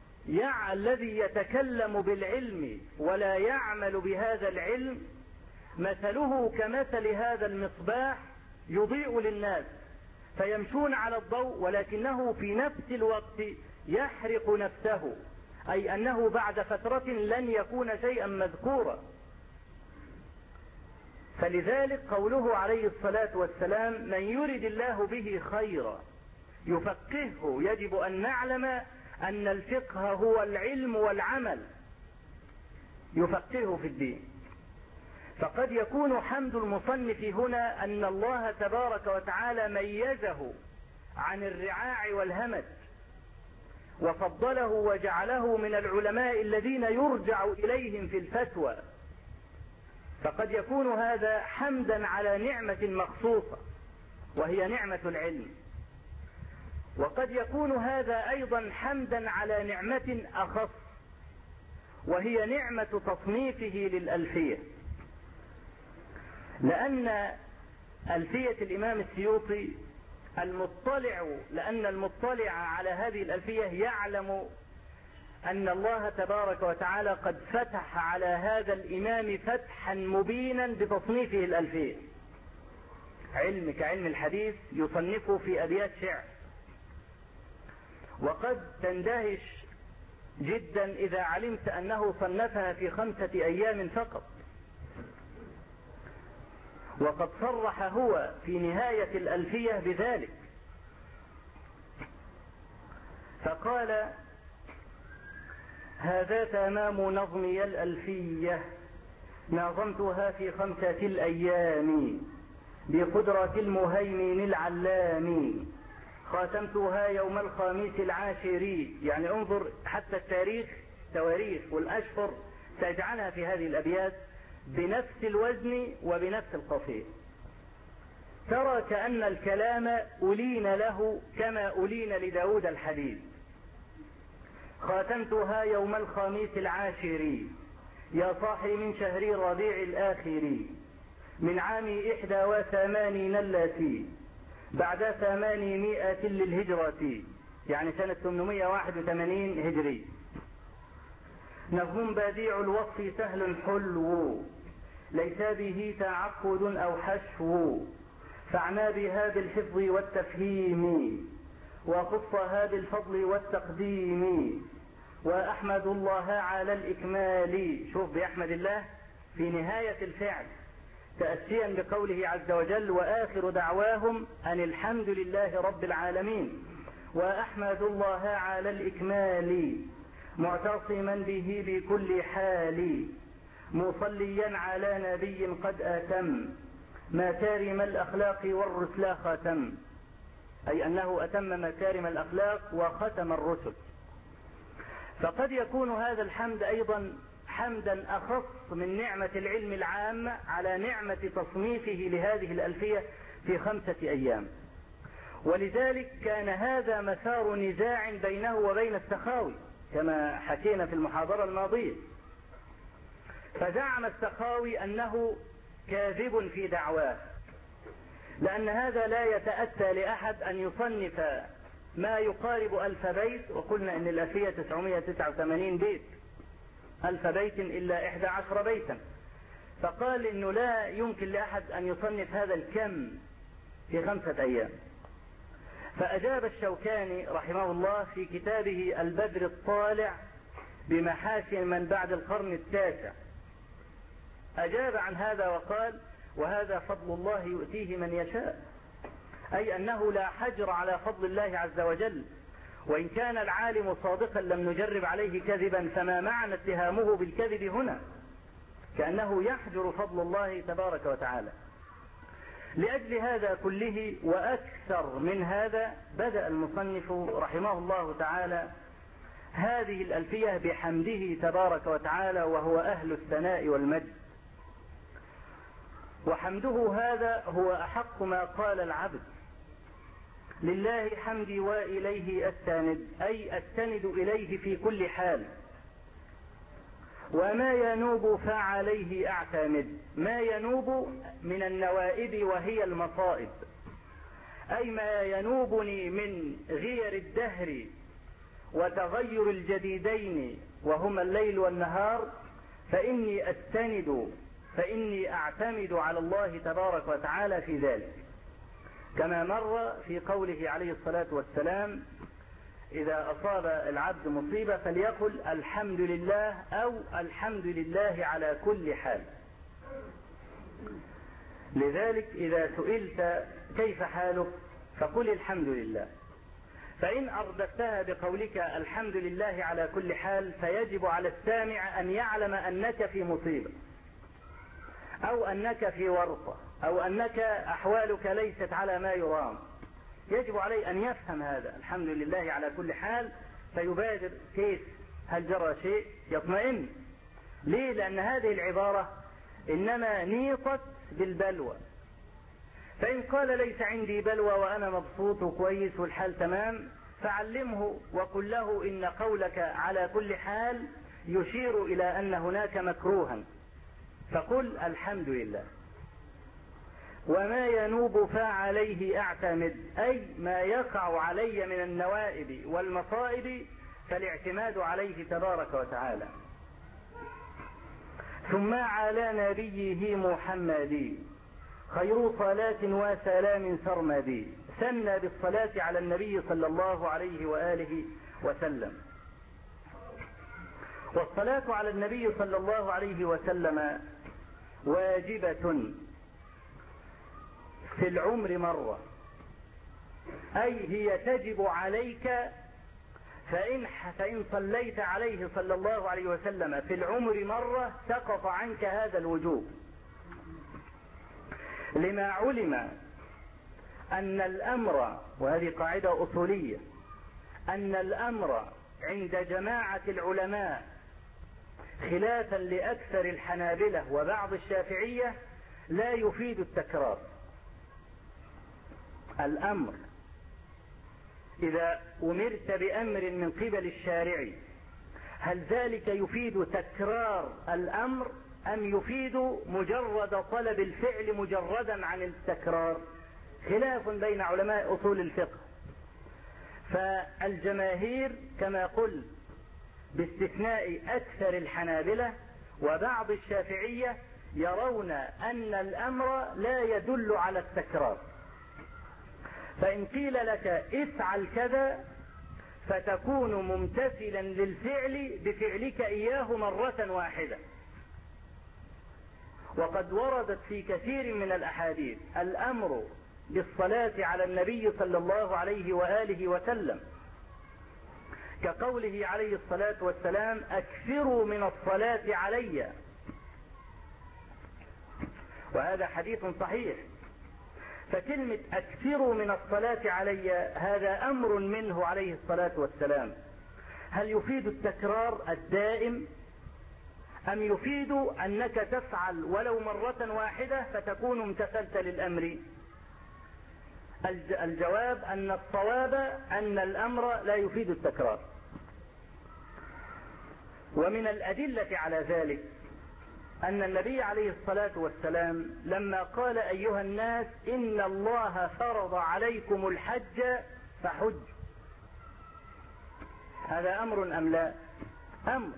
Speaker 3: يتكلم بالعلم ولا يعمل بهذا العلم مثله كمثل هذا المصباح يضيء للناس فيمشون على الضوء، ولكنه في نفس الوقت يحرق نفسه، أي أنه بعد فترة لن يكون شيئا مذكورا. فلذلك قوله عليه الصلاة والسلام: من يرد الله به خيرا يفقهه، يجب أن نعلم أن الفقه هو العلم والعمل، يفقهه في الدين. فقد يكون حمد المصنف هنا أن الله تبارك وتعالى ميزه عن الرعاع والهمج وفضله وجعله من العلماء الذين يرجع إليهم في الفتوى، فقد يكون هذا حمدا على نعمة مخصوصة وهي نعمة العلم، وقد يكون هذا أيضا حمدا على نعمة أخص وهي نعمة تصنيفه للألفية، لأن ألفية الإمام السيوطي لأن المطلع على هذه الألفية يعلم أن الله تبارك وتعالى قد فتح على هذا الإمام فتحا مبينا بتصنيفه الألفية. علم كعلم الحديث يصنفه في أبيات شعر، وقد تندهش جدا إذا علمت أنه صنفها في 5 أيام فقط، وقد صرح هو في نهاية الألفية بذلك، فقال: هذا تمام نظمي الألفية نظمتها في 5 الأيام بقدرة المهيمن العلام ختمتها يوم 15. يعني انظر حتى التاريخ، تواريخ والأشهر تجعلها في هذه الأبيات بنفس الوزن وبنفس القافية. ترى كأن الكلام ألين له كما ألين لداود الحديد. ختمتها يوم 15 يا صاحي من شهر الربيع الآخر من عام 81 التي بعد 800 للهجرة، يعني سنة 881 هجري. نظم بديع الوصف سهل حلو ليس به تعقد أو حشو، فاعنى بها بالحفظ والتفهيم وخصها بالفضل والتقديم، وأحمد الله على الإكمال. شوف بأحمد الله في نهاية الفعل تأسيا بقوله عز وجل: وآخر دعواهم أن الحمد لله رب العالمين، وأحمد الله على الإكمال معتصما به بكل حال، مصليا على نبي قد أتم مكارم الأخلاق والرسل ختم، أي أنه أتم مكارم الأخلاق وختم الرسل. فقد يكون هذا الحمد أيضا حمدا أخص من نعمة العلم العام على نعمة تصنيفه لهذه الألفية في 5 أيام. ولذلك كان هذا مسار نزاع بينه وبين السخاوي كما حكينا في المحاضرة الماضية، فزعم السخاوي أنه كاذب في دعواه، لأن هذا لا يتأتى لأحد أن يصنف ما يقارب 1000 بيت، وقلنا أن الألفية 989 بيت، 1000 بيت إلا 11 بيتا، فقال إنه لا يمكن لأحد أن يصنف هذا الكم في 5 أيام. فأجاب الشوكاني رحمه الله في كتابه البدر الطالع بمحاسن من بعد القرن التاسع، أجاب عن هذا وقال: وهذا فضل الله يؤتيه من يشاء، أي أنه لا حجر على فضل الله عز وجل، وإن كان العالم صادقا لم نجرب عليه كذبا، فما معنى اتهامه بالكذب هنا؟ كأنه يحجر فضل الله تبارك وتعالى. لأجل هذا كله وأكثر من هذا بدأ المصنف رحمه الله تعالى هذه الألفية بحمده تبارك وتعالى، وهو أهل الثناء والمجد. وحمده هذا هو أحق ما قال العبد: لله حمدي وإليه أستند، أي أستند إليه في كل حال، وما ينوب فعليه أعتمد. ما ينوب من النوائب وهي المصائب، أي ما ينوبني من غير الدهر وتغير الجديدين وهما الليل والنهار، فإني أستند، فإني أعتمد على الله تبارك وتعالى في ذلك، كما مر في قوله عليه الصلاة والسلام: إذا أصاب العبد مصيبة فليقل الحمد لله أو الحمد لله على كل حال. لذلك إذا سئلت كيف حالك فقل الحمد لله، فإن أردفتها بقولك الحمد لله على كل حال فيجب على السامع أن يعلم أنك في مصيبة أو أنك في ورطة أو أنك أحوالك ليست على ما يرام. يجب عليه أن يفهم هذا، الحمد لله على كل حال، فيبادر كيف، هل جرى شيء، يطمئن. ليه؟ لأن هذه العبارة إنما نيطت بالبلوى. فإن قال ليس عندي بلوى وأنا مبسوط وكويس والحال تمام، فعلمه وقل له إن قولك على كل حال يشير إلى أن هناك مكروها، فقل الحمد لله. وما ينوب فعليه أعتمد، أي ما يقع علي من النوائب والمصائب فالاعتماد عليه تبارك وتعالى. ثم على نبيه محمد خير صلاة وسلام سرمدي، ثنى بالصلاة على النبي صلى الله عليه وآله وسلم. والصلاة على النبي صلى الله عليه وسلم واجبة في العمر مرة، أي هي تجب عليك، فإن صليت عليه صلى الله عليه وسلم في العمر مرة سقط عنك هذا الوجوب، لما علم أن الأمر، وهذه قاعدة أصولية، أن الأمر عند جماعة العلماء خلافا لأكثر الحنابلة وبعض الشافعية لا يفيد التكرار. الأمر إذا أمرت بأمر من قبل الشارع، هل ذلك يفيد تكرار الأمر أم يفيد مجرد طلب الفعل مجردا عن التكرار؟ خلاف بين علماء أصول الفقه. فالجماهير كما قلت باستثناء أكثر الحنابلة وبعض الشافعية يرون أن الأمر لا يدل على التكرار، فإن قيل لك افعل كذا فتكون ممتثلا للفعل بفعلك إياه مرة واحدة. وقد وردت في كثير من الأحاديث الأمر بالصلاة على النبي صلى الله عليه وآله وسلم، كقوله عليه الصلاة والسلام أكثروا من الصلاة علي، وهذا حديث صحيح. فكلمة أكثروا من الصلاة علي هذا أمر منه عليه الصلاة والسلام، هل يفيد التكرار الدائم أم يفيد أنك تفعل ولو مرة واحدة فتكون امتثلت للأمر؟ الجواب أن الصواب أن الأمر لا يفيد التكرار. ومن الأدلة على ذلك أن النبي عليه الصلاة والسلام لما قال أيها الناس إن الله فرض عليكم الحج فحج، هذا أمر أم لا؟ أمر.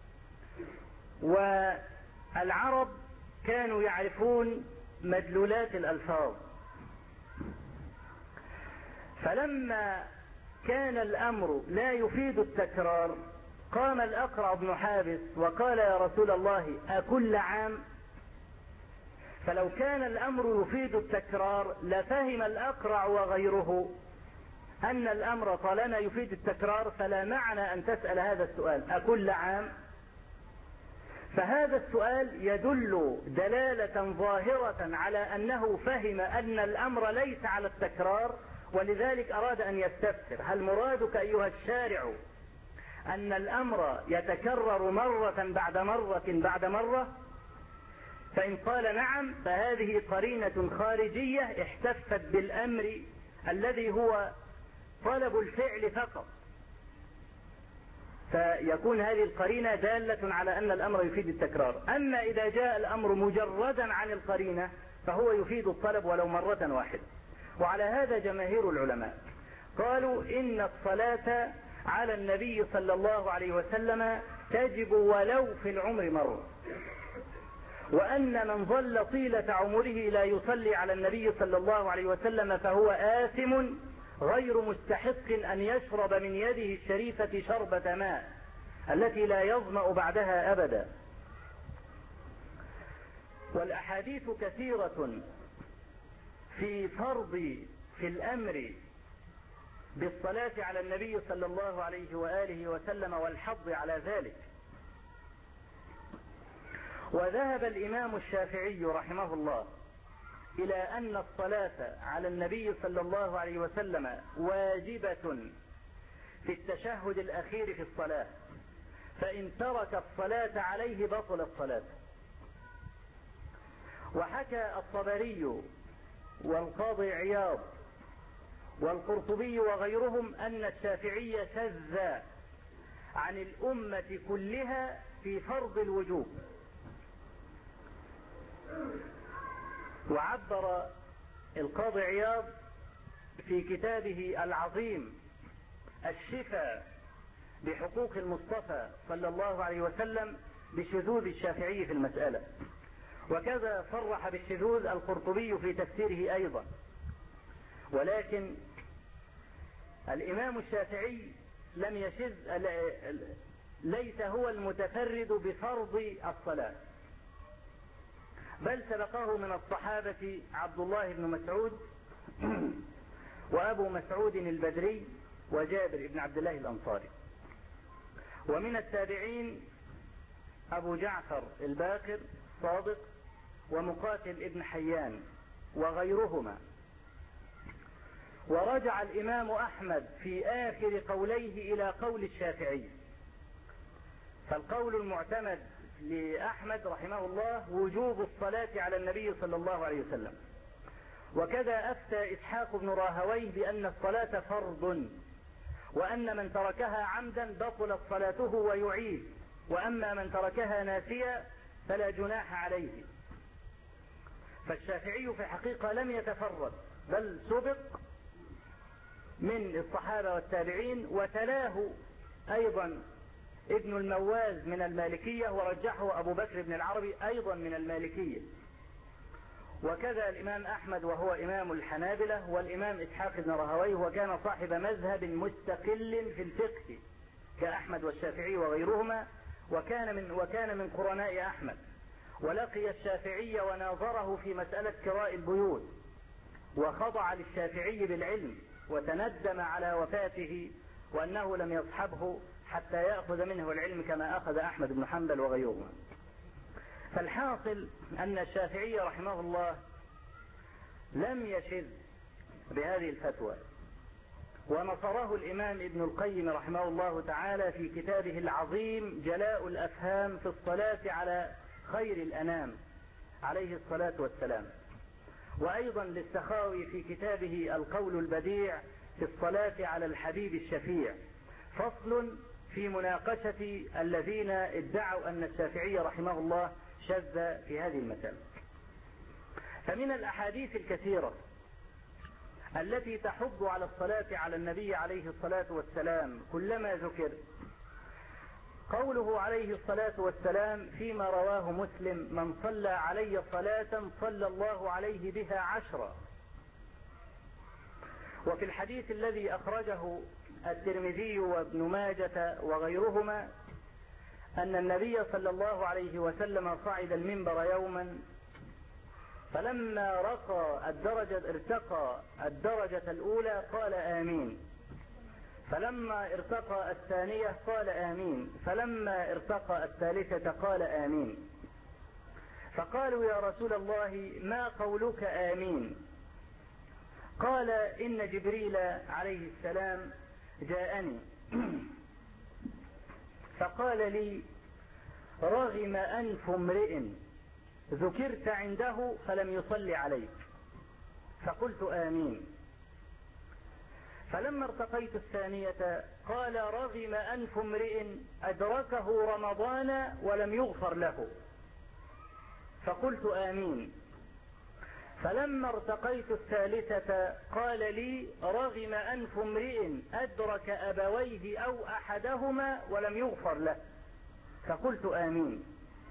Speaker 3: والعرب كانوا يعرفون مدلولات الألفاظ، فلما كان الأمر لا يفيد التكرار قام الأقرع بن حابس وقال يا رسول الله أكل عام؟ فلو كان الأمر يفيد التكرار لفهم الأقرع وغيره أن الأمر طالما يفيد التكرار فلا معنى أن تسأل هذا السؤال أكل عام. فهذا السؤال يدل دلالة ظاهرة على أنه فهم أن الأمر ليس على التكرار، ولذلك أراد أن يستفسر هل مرادك أيها الشارع أن الأمر يتكرر مرة بعد مرة بعد مرة؟ فإن قال نعم فهذه قرينة خارجية احتفت بالأمر الذي هو طلب الفعل فقط، فيكون هذه القرينة دالة على أن الأمر يفيد التكرار. أما إذا جاء الأمر مجردا عن القرينة فهو يفيد الطلب ولو مرة واحدة. وعلى هذا جماهير العلماء قالوا إن الصلاة على النبي صلى الله عليه وسلم تجب ولو في العمر مرة، وأن من ظل طيلة عمره لا يصلي على النبي صلى الله عليه وسلم فهو آثم غير مستحق أن يشرب من يده الشريفة شربة ماء التي لا يظمأ بعدها أبدا. والأحاديث كثيرة
Speaker 1: في الأمر بالصلاة على النبي صلى الله عليه وآله وسلم والحض على ذلك. وذهب الإمام الشافعي رحمه الله إلى أن الصلاة على النبي صلى الله عليه وسلم واجبة في التشهد الأخير في الصلاة، فإن ترك الصلاة عليه بطل الصلاة. وحكى الطبري والقاضي عياض والقرطبي وغيرهم أن الشافعي شذ عن الأمة كلها في فرض الوجوب. وعبر القاضي عياض في كتابه العظيم الشفاء بحقوق المصطفى صلى الله عليه وسلم بشذوذ الشافعي في المسألة، وكذا صرح بالشذوذ القرطبي في تفسيره أيضا. ولكن الإمام الشافعي لم يشذ، ليس هو المتفرد بفرض الصلاة، بل سبقه من الصحابة عبد الله بن مسعود وأبو مسعود البدري وجابر بن عبد الله الأنصاري. ومن التابعين أبو جعفر الباقر صادق ومقاتل ابن حيان وغيرهما. ورجع الإمام أحمد في آخر قوليه إلى قول الشافعي، فالقول المعتمد لأحمد رحمه الله وجوب الصلاة على النبي صلى الله عليه وسلم. وكذا أفتى إسحاق بن راهويه بأن الصلاة فرض، وأن من تركها عمدا بطلت صلاته ويعيد، وأما من تركها ناسيا فلا جناح عليه. فالشافعي في الحقيقة لم يتفرد، بل سبق من الصحابة والتابعين، وتلاه أيضا ابن المواز من المالكية، ورجحه أبو بكر بن العربي أيضا من المالكية. وكذا الإمام أحمد وهو إمام الحنابلة، والإمام إسحاق بن راهويه وكان صاحب مذهب مستقل في الفقه كأحمد والشافعي وغيرهما، وكان من قرناء أحمد، ولقي الشافعي وناظره في مسألة كراء البيوت، وخضع للشافعي بالعلم، وتندم على وفاته وأنه لم يصحبه حتى يأخذ منه العلم كما أخذ أحمد بن حنبل وغيرهما. فالحاصل أن الشافعي رحمه الله لم يشذ بهذه الفتوى، ونصره الإمام ابن القيم رحمه الله تعالى في كتابه العظيم جلاء الأفهام في الصلاة على خير الأنام عليه الصلاة والسلام. وأيضا للسخاوي في كتابه القول البديع في الصلاة على الحبيب الشفيع فصل في مناقشة الذين ادعوا أن الشافعي رحمه الله شذ في هذه المسألة. فمن الأحاديث الكثيرة التي تحض على الصلاة على النبي عليه الصلاة والسلام كلما ذكر قوله عليه الصلاة والسلام فيما رواه مسلم: من صلى علي صلاة صلى الله عليه بها 10. وفي الحديث الذي أخرجه الترمذي وابن ماجة وغيرهما أن النبي صلى الله عليه وسلم صعد المنبر يوما، فلما ارتقى الدرجة الأولى قال آمين، فلما ارتقى الثانية قال آمين، فلما ارتقى الثالثة قال آمين. فقالوا: يا رسول الله ما قولك آمين؟ قال: إن جبريل عليه السلام جاءني فقال لي: رغم أنف امرئ ذكرت عنده فلم يصلي عليك. فقلت آمين. فلما ارتقيت الثانية قال: رغم أنف امرئ أدركه رمضان ولم يغفر له. فقلت آمين. فلما ارتقيت الثالثة قال لي: رغم أنف امرئ أدرك أبويه أو أحدهما ولم يغفر له. فقلت آمين.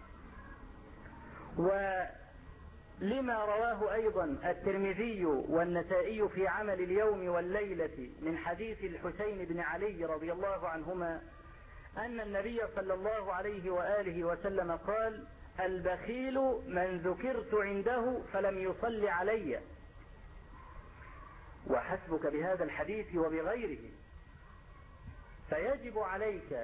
Speaker 1: ولما رواه أيضا الترمذي والنسائي في عمل اليوم والليلة من حديث الحسين بن علي رضي الله عنهما أن النبي صلى الله عليه وآله وسلم قال: البخيل من ذكرت عنده فلم يصل علي. وحسبك بهذا الحديث وبغيره. فيجب عليك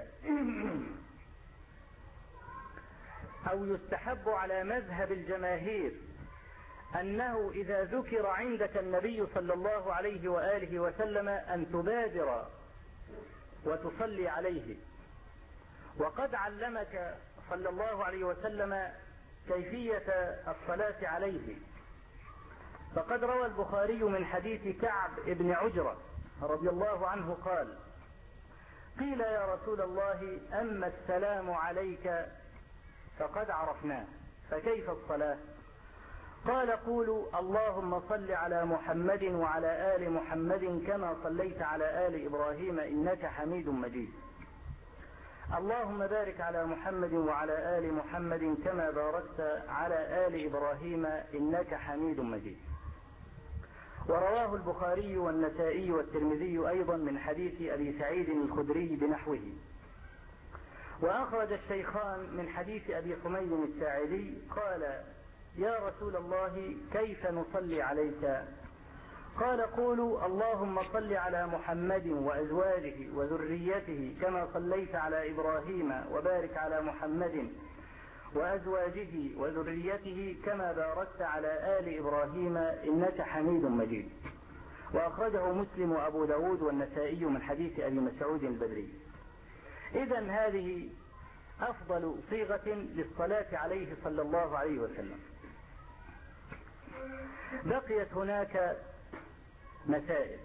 Speaker 1: أو يستحب على مذهب الجماهير أنه إذا ذكر عندك النبي صلى الله عليه وآله وسلم أن تبادر وتصلي عليه. وقد علمك صلى الله عليه وسلم كيفية الصلاة عليه، فقد روى البخاري من حديث كعب بن عجرة رضي الله عنه قال: قيل يا رسول الله أما السلام عليك فقد عرفناه فكيف الصلاة؟ قال: قولوا اللهم صل على محمد وعلى آل محمد كما صليت على آل إبراهيم إنك حميد مجيد. اللهم بارك على محمد وعلى آل محمد كما باركت على آل إبراهيم إنك حميد مجيد. ورواه البخاري والنسائي والترمذي أيضا من حديث أبي سعيد الخدري بنحوه. وأخرج الشيخان من حديث أبي حميد الساعدي قال: يا رسول الله كيف نصلي عليك؟ قال: قولوا اللهم صل على محمد وأزواجه وذريته كما صليت على إبراهيم وبارك على محمد وأزواجه وذريته كما باركت على آل إبراهيم إنك حميد مجيد. وأخرجه مسلم وأبو داود والنسائي من حديث أبي مسعود البدري. إذن هذه أفضل صيغة للصلاة عليه صلى الله عليه وسلم. بقيت هناك مسائل: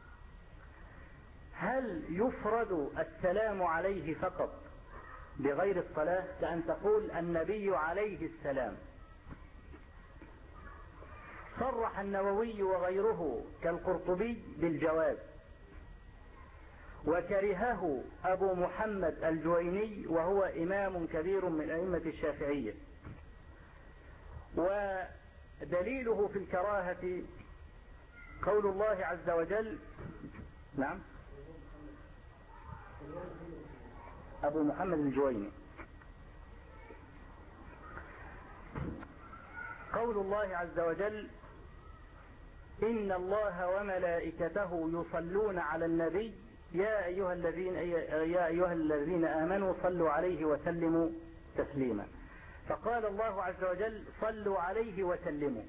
Speaker 1: هل يفرد السلام عليه فقط بغير الصلاة، كأن تقول النبي عليه السلام؟ صرح النووي وغيره كالقرطبي بالجواز، وكرهه أبو محمد الجويني وهو إمام كبير من أئمة الشافعية. ودليله في الكراهة قول الله عز وجل: نعم، أبو محمد الجويني، قول الله عز وجل: إن الله وملائكته يصلون على النبي يا أيها الذين آمنوا صلوا عليه وسلموا تسليما. فقال الله عز وجل: صلوا عليه وسلموا.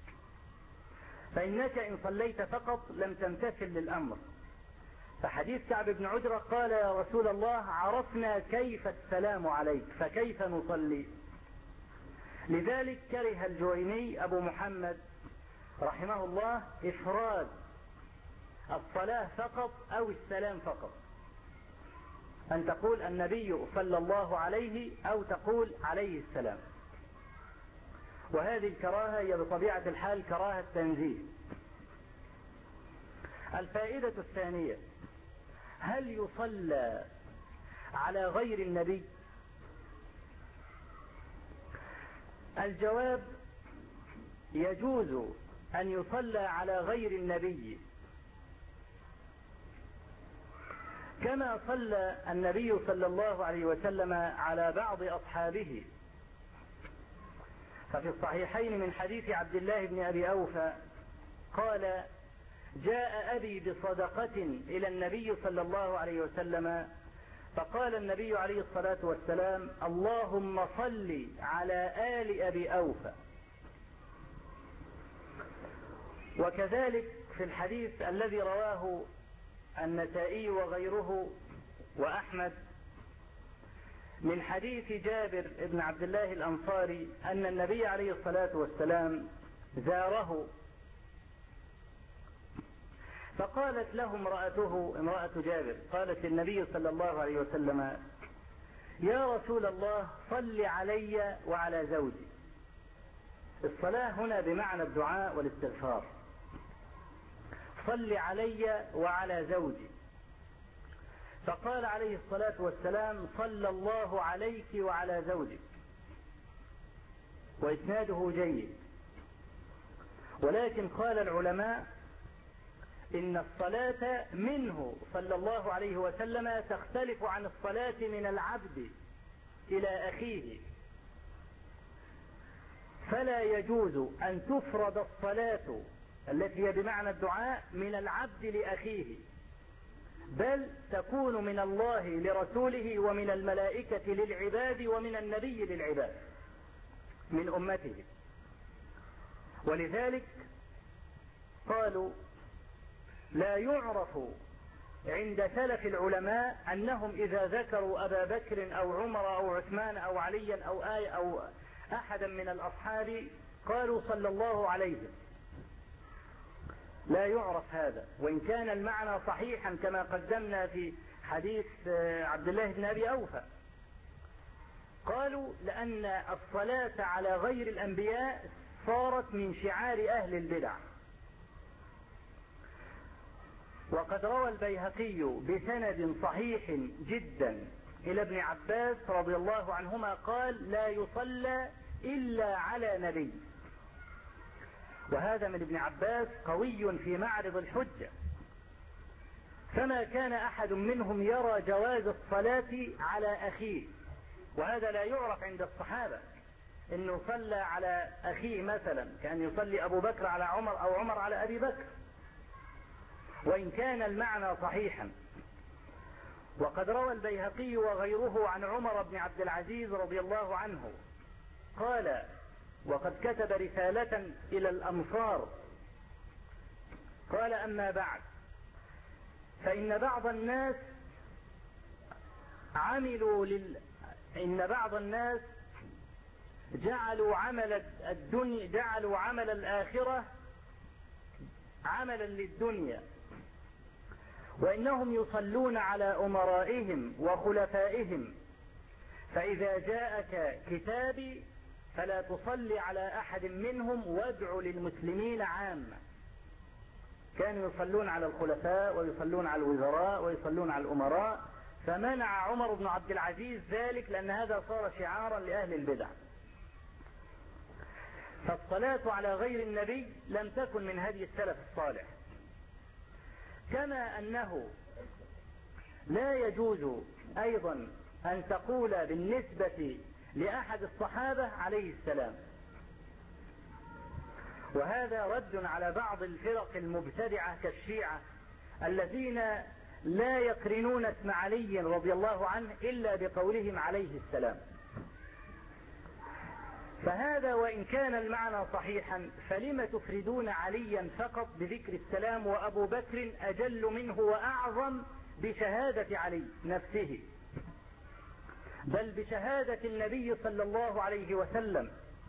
Speaker 1: فإنك إن صليت فقط لم تمتثل للأمر. فحديث كعب بن عجرة قال: يا رسول الله عرفنا كيف السلام عليك فكيف نصلي؟ لذلك كره الجويني أبو محمد رحمه الله إفراد الصلاة فقط أو السلام فقط، أن تقول النبي صلى الله عليه أو تقول عليه السلام. وهذه الكراهة هي بطبيعة الحال كراهة تنزيه. الفائدة الثانية: هل يصلى على غير النبي؟ الجواب: يجوز أن يصلى على غير النبي، كما صلى النبي صلى الله عليه وسلم على بعض أصحابه. ففي الصحيحين من حديث عبد الله بن أبي أوفى قال: جاء أبي بصدقة إلى النبي صلى الله عليه وسلم، فقال النبي عليه الصلاة والسلام: اللهم صل على آل أبي أوفى. وكذلك في الحديث الذي رواه النسائي وغيره وأحمد من حديث جابر بن عبد الله الأنصاري أن النبي عليه الصلاة والسلام زاره، فقالت له امرأة جابر، قالت للنبي صلى الله عليه وسلم: يا رسول الله صل علي وعلى زوجي. الصلاة هنا بمعنى الدعاء والاستغفار. صل علي وعلى زوجي. فقال عليه الصلاة والسلام: صلى الله عليك وعلى زوجك. وإسناده جيد. ولكن قال العلماء إن الصلاة منه صلى الله عليه وسلم تختلف عن الصلاة من العبد إلى أخيه، فلا يجوز أن تفرد الصلاة التي هي بمعنى الدعاء من العبد لأخيه، بل تكون من الله لرسوله ومن الملائكة للعباد ومن النبي للعباد من أمته. ولذلك قالوا لا يعرف عند سلف العلماء أنهم إذا ذكروا أبا بكر أو عمر أو عثمان أو عليا أو آية أو أحدا من الأصحاب قالوا صلى الله عليه. لا يعرف هذا، وإن كان المعنى صحيحا كما قدمنا في حديث عبد الله بن أبي أوفى. قالوا لأن الصلاة على غير الأنبياء صارت من شعار أهل البدع. وقد روى البيهقي بسند صحيح جدا إلى ابن عباس رضي الله عنهما قال لا يصلى إلا على نبي، وهذا من ابن عباس قوي في معرض الحجة، فما كان أحد منهم يرى جواز الصلاة على أخيه، وهذا لا يعرف عند الصحابة إنه صلى على أخيه مثلا كأن يصلي أبو بكر على عمر أو عمر على أبي بكر، وإن كان المعنى صحيحا. وقد روى البيهقي وغيره عن عمر بن عبد العزيز رضي الله عنه قال وقد كتب رسالة إلى الأمصار قال أما بعد فإن بعض الناس جعلوا عمل الدنيا جعلوا عمل الآخرة عملا للدنيا، وإنهم يصلون على أمرائهم وخلفائهم، فإذا جاءك كتابي فلا تصلي على أحد منهم وادع للمسلمين عامة. كانوا يصلون على الخلفاء ويصلون على الوزراء ويصلون على الأمراء، فمنع عمر بن عبد العزيز ذلك لأن هذا صار شعارا لأهل البدع. فالصلاة على غير النبي لم تكن من هدي السلف الصالح، كما أنه لا يجوز أيضا أن تقول بالنسبة لأحد الصحابة عليه السلام، وهذا رد على بعض الفرق المبتدعة كالشيعة الذين لا يقرنون اسم علي رضي الله عنه إلا بقولهم عليه السلام. فهذا وإن كان المعنى صحيحا فلم تفردون عليا فقط بذكر السلام وأبو بكر أجل منه وأعظم بشهادة علي نفسه، بل بشهادة النبي صلى الله عليه وسلم،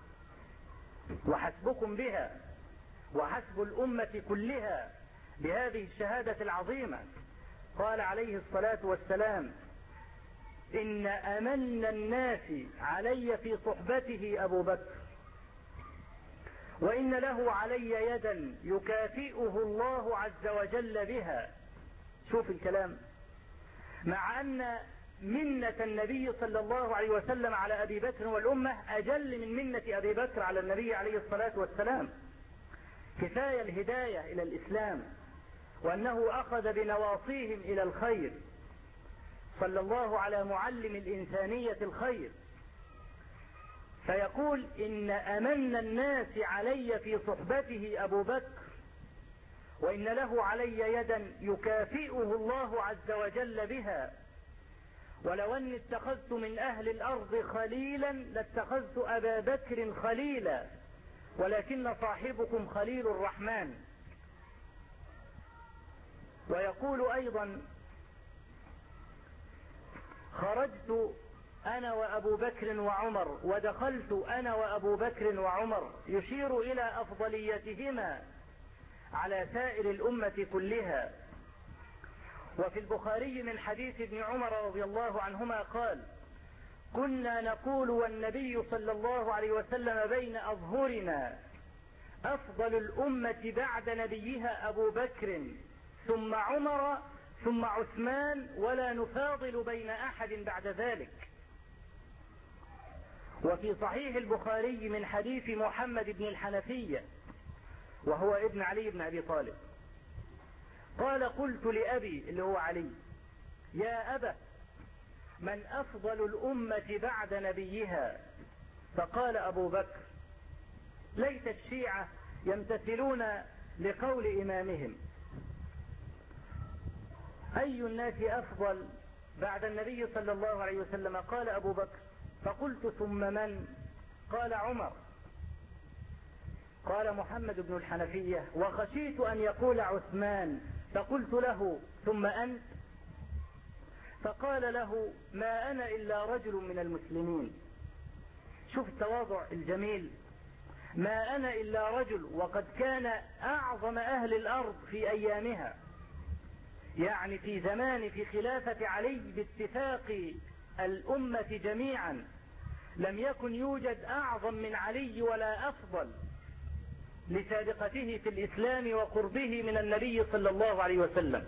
Speaker 1: وحسبكم بها وحسب الأمة كلها بهذه الشهادة العظيمة. قال عليه الصلاة والسلام إن أمن الناس علي في صحبته أبو بكر، وإن له علي يدا يكافئه الله عز وجل بها. شوف الكلام، مع أن منة النبي صلى الله عليه وسلم على أبي بكر والأمة أجل من منة أبي بكر على النبي عليه الصلاة والسلام. كفاية الهداية إلى الإسلام، وأنه أخذ بنواصيهم إلى الخير، صلى الله على معلم الإنسانية الخير. فيقول إن أمن الناس علي في صحبته أبو بكر، وإن له علي يدا يكافئه الله عز وجل بها، ولو أني اتخذت من أهل الأرض خليلا لاتخذت أبا بكر خليلا، ولكن صاحبكم خليل الرحمن. ويقول أيضا خرجت أنا وأبو بكر وعمر ودخلت أنا وأبو بكر وعمر، يشير إلى أفضليتهما على سائر الأمة كلها. وفي البخاري من حديث ابن عمر رضي الله عنهما قال كنا نقول والنبي صلى الله عليه وسلم بين أظهرنا أفضل الأمة بعد نبيها أبو بكر ثم عمر ثم عثمان ولا نفاضل بين أحد بعد ذلك. وفي صحيح البخاري من حديث محمد بن الحنفية وهو ابن علي بن أبي طالب قال قلت لأبي اللي هو علي يا أبا من أفضل الأمة بعد نبيها؟ فقال أبو بكر ليت الشيعة يمتثلون لقول إمامهم: أي الناس أفضل بعد النبي صلى الله عليه وسلم؟ قال أبو بكر. فقلت: ثم من؟ قال: عمر. قال محمد بن الحنفية: وخشيت أن يقول عثمان، فقلت له: ثم أنت؟ فقال له: ما أنا إلا رجل من المسلمين. شوف التواضع الجميل، ما أنا إلا رجل، وقد كان أعظم أهل الأرض في أيامها، يعني في زمان في خلافة علي باتفاق الأمة جميعا لم يكن يوجد أعظم من علي ولا أفضل لسابقته في الإسلام وقربه من النبي صلى الله عليه وسلم.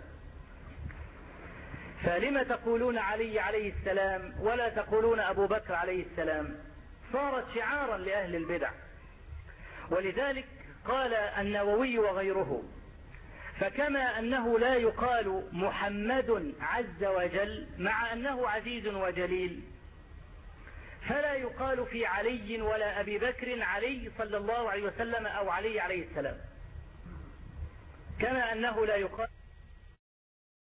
Speaker 1: فلم تقولون علي عليه السلام ولا تقولون أبو بكر عليه السلام؟ صارت شعارا لأهل البدع. ولذلك قال النووي وغيره: فكما أنه لا يقال محمد عز وجل مع أنه عزيز وجليل، فلا يقال في علي ولا أبي بكر علي صلى الله عليه وسلم أو علي عليه السلام، كما أنه لا يقال